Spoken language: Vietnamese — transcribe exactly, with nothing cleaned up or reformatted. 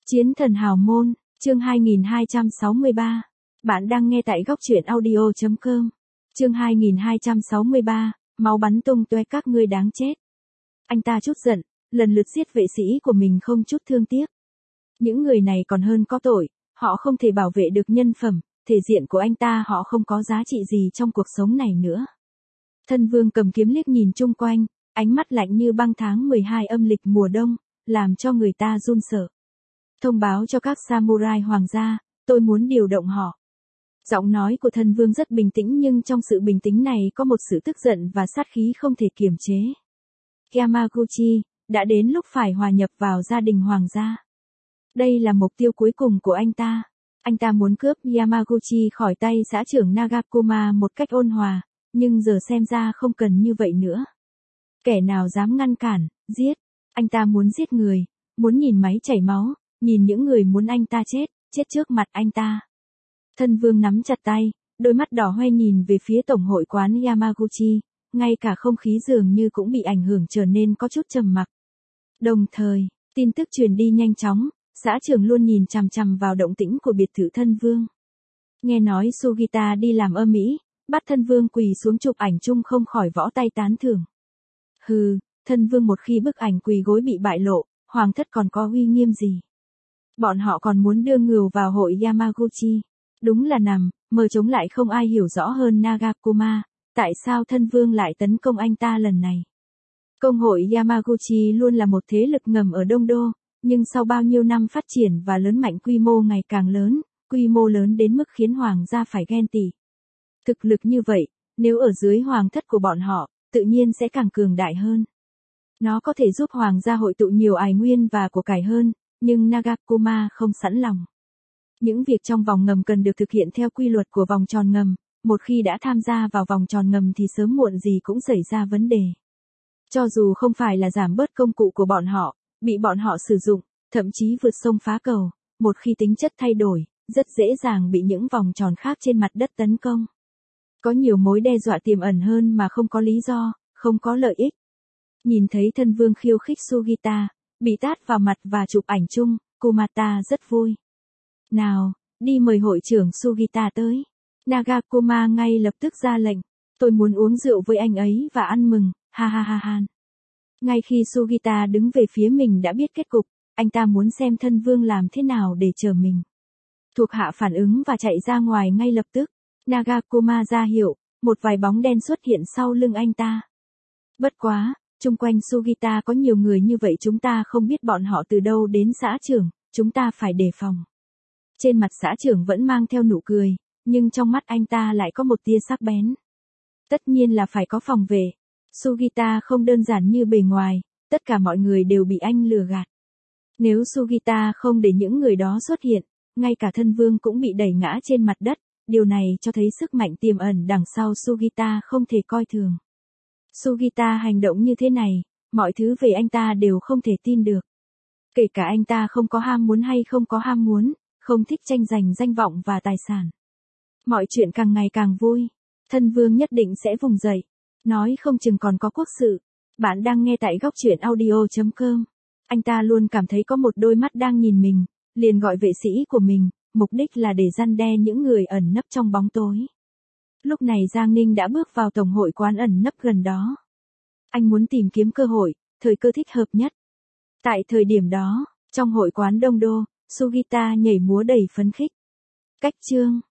Chiến thần hào môn, chương hai nghìn hai trăm sáu mươi ba. Bạn đang nghe tại góc truyện audio chấm com. Chương hai nghìn hai trăm sáu mươi ba, máu bắn tung tóe các ngươi đáng chết. Anh ta chút giận, lần lượt giết vệ sĩ của mình không chút thương tiếc. Những người này còn hơn có tội, họ không thể bảo vệ được nhân phẩm, thể diện của anh ta, họ không có giá trị gì trong cuộc sống này nữa. Thân vương cầm kiếm liếc nhìn chung quanh, ánh mắt lạnh như băng tháng mười hai âm lịch mùa đông, làm cho người ta run sợ. Thông báo cho các samurai hoàng gia, tôi muốn điều động họ. Giọng nói của thân vương rất bình tĩnh, nhưng trong sự bình tĩnh này có một sự tức giận và sát khí không thể kiềm chế. Yamaguchi, đã đến lúc phải hòa nhập vào gia đình hoàng gia. Đây là mục tiêu cuối cùng của anh ta. Anh ta muốn cướp Yamaguchi khỏi tay xã trưởng Nagakuma một cách ôn hòa, nhưng giờ xem ra không cần như vậy nữa. Kẻ nào dám ngăn cản, giết. Anh ta muốn giết người, muốn nhìn máy chảy máu, nhìn những người muốn anh ta chết, chết trước mặt anh ta. Thân vương nắm chặt tay, đôi mắt đỏ hoe nhìn về phía tổng hội quán Yamaguchi, ngay cả không khí dường như cũng bị ảnh hưởng trở nên có chút trầm mặc. Đồng thời, tin tức truyền đi nhanh chóng, xã trưởng luôn nhìn chằm chằm vào động tĩnh của biệt thự thân vương. Nghe nói Sugita đi làm ở Mỹ, bắt thân vương quỳ xuống chụp ảnh chung không khỏi võ tay tán thưởng. Hừ, thân vương một khi bức ảnh quỳ gối bị bại lộ, hoàng thất còn có uy nghiêm gì? Bọn họ còn muốn đưa ngừu vào hội Yamaguchi. Đúng là nằm, mơ chống lại, không ai hiểu rõ hơn Nagakuma, tại sao thân vương lại tấn công anh ta lần này. Công hội Yamaguchi luôn là một thế lực ngầm ở Đông Đô, nhưng sau bao nhiêu năm phát triển và lớn mạnh, quy mô ngày càng lớn, quy mô lớn đến mức khiến hoàng gia phải ghen tị. Thực lực như vậy, nếu ở dưới hoàng thất của bọn họ, tự nhiên sẽ càng cường đại hơn. Nó có thể giúp hoàng gia hội tụ nhiều tài nguyên và của cải hơn, nhưng Nagakuma không sẵn lòng. Những việc trong vòng ngầm cần được thực hiện theo quy luật của vòng tròn ngầm, một khi đã tham gia vào vòng tròn ngầm thì sớm muộn gì cũng xảy ra vấn đề. Cho dù không phải là giảm bớt công cụ của bọn họ, bị bọn họ sử dụng, thậm chí vượt sông phá cầu, một khi tính chất thay đổi, rất dễ dàng bị những vòng tròn khác trên mặt đất tấn công. Có nhiều mối đe dọa tiềm ẩn hơn mà không có lý do, không có lợi ích. Nhìn thấy thân vương khiêu khích Sugita, bị tát vào mặt và chụp ảnh chung, Kumata rất vui. Nào, đi mời hội trưởng Sugita tới. Nagakuma ngay lập tức ra lệnh. Tôi muốn uống rượu với anh ấy và ăn mừng, ha ha ha ha. Ngay khi Sugita đứng về phía mình đã biết kết cục, anh ta muốn xem thân vương làm thế nào để chờ mình. Thuộc hạ phản ứng và chạy ra ngoài ngay lập tức. Nagakuma ra hiệu, một vài bóng đen xuất hiện sau lưng anh ta. Bất quá, chung quanh Sugita có nhiều người như vậy, chúng ta không biết bọn họ từ đâu đến. Xã trưởng, chúng ta phải đề phòng. Trên mặt xã trưởng vẫn mang theo nụ cười, nhưng trong mắt anh ta lại có một tia sắc bén. Tất nhiên là phải có phòng vệ. Sugita không đơn giản như bề ngoài, tất cả mọi người đều bị anh lừa gạt. Nếu Sugita không để những người đó xuất hiện, ngay cả thân vương cũng bị đẩy ngã trên mặt đất, điều này cho thấy sức mạnh tiềm ẩn đằng sau Sugita không thể coi thường. Sugita hành động như thế này, mọi thứ về anh ta đều không thể tin được. Kể cả anh ta không có ham muốn hay không có ham muốn, không thích tranh giành danh vọng và tài sản. Mọi chuyện càng ngày càng vui. Thân vương nhất định sẽ vùng dậy. Nói không chừng còn có quốc sự. Bạn đang nghe tại góc truyện audio chấm com. Anh ta luôn cảm thấy có một đôi mắt đang nhìn mình, liền gọi vệ sĩ của mình, mục đích là để răn đe những người ẩn nấp trong bóng tối. Lúc này Giang Ninh đã bước vào tổng hội quán ẩn nấp gần đó. Anh muốn tìm kiếm cơ hội, thời cơ thích hợp nhất. Tại thời điểm đó, trong hội quán Đông Đô, Sugita nhảy múa đầy phấn khích. Cách chương